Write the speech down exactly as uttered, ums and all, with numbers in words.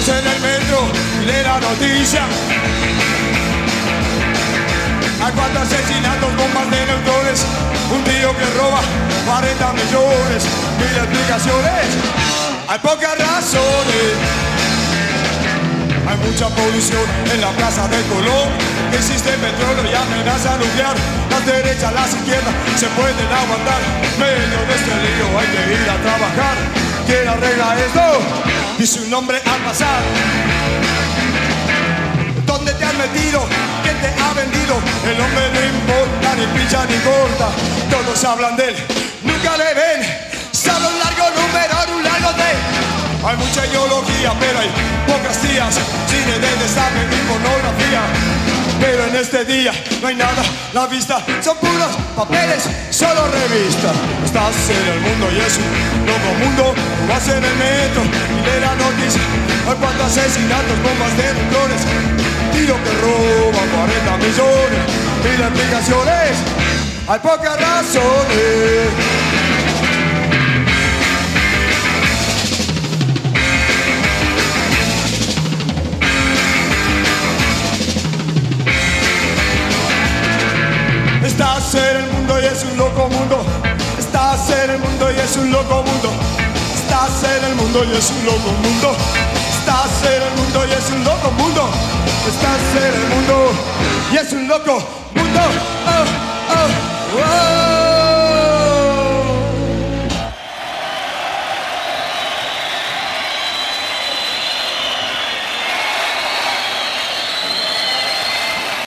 vas en el metro y lee la noticia. Hay cuatro asesinatos, bombas de neutrones, un tío que roba cuarenta millones, mil explicaciones, hay pocas razones. Hay mucha polución en la plaza de Colón, que existe petróleo y amenaza nuclear. Las derechas, las izquierdas se pueden aguantar. Medio de este lío hay que ir a trabajar. ¿Quién arregla esto? Y su nombre al pasar. ¿Dónde te has metido? ¿Quién te ha vendido? El hombre no importa, ni pincha ni corta. Todos hablan de él, nunca le ven. Solo un largo número, un largo de. Hay mucha ideología, pero hay pocas tías. Cine de destape y pornografía. Pero en este día no hay nada, la vista son puros papeles, solo revistas. Estás en el mundo y es un loco mundo. Vas en el metro y lee la noticia. Hay cuantos asesinatos, bombas de neutrones, tío que roba cuarenta millones, mil explicaciones, hay pocas razones. Estás en el mundo y es un loco mundo. Estás en el mundo y es un loco mundo. Estás en el mundo y es un loco mundo. Estás en el mundo y es un loco mundo. Estás en el mundo y es un loco mundo. Oh, oh, oh.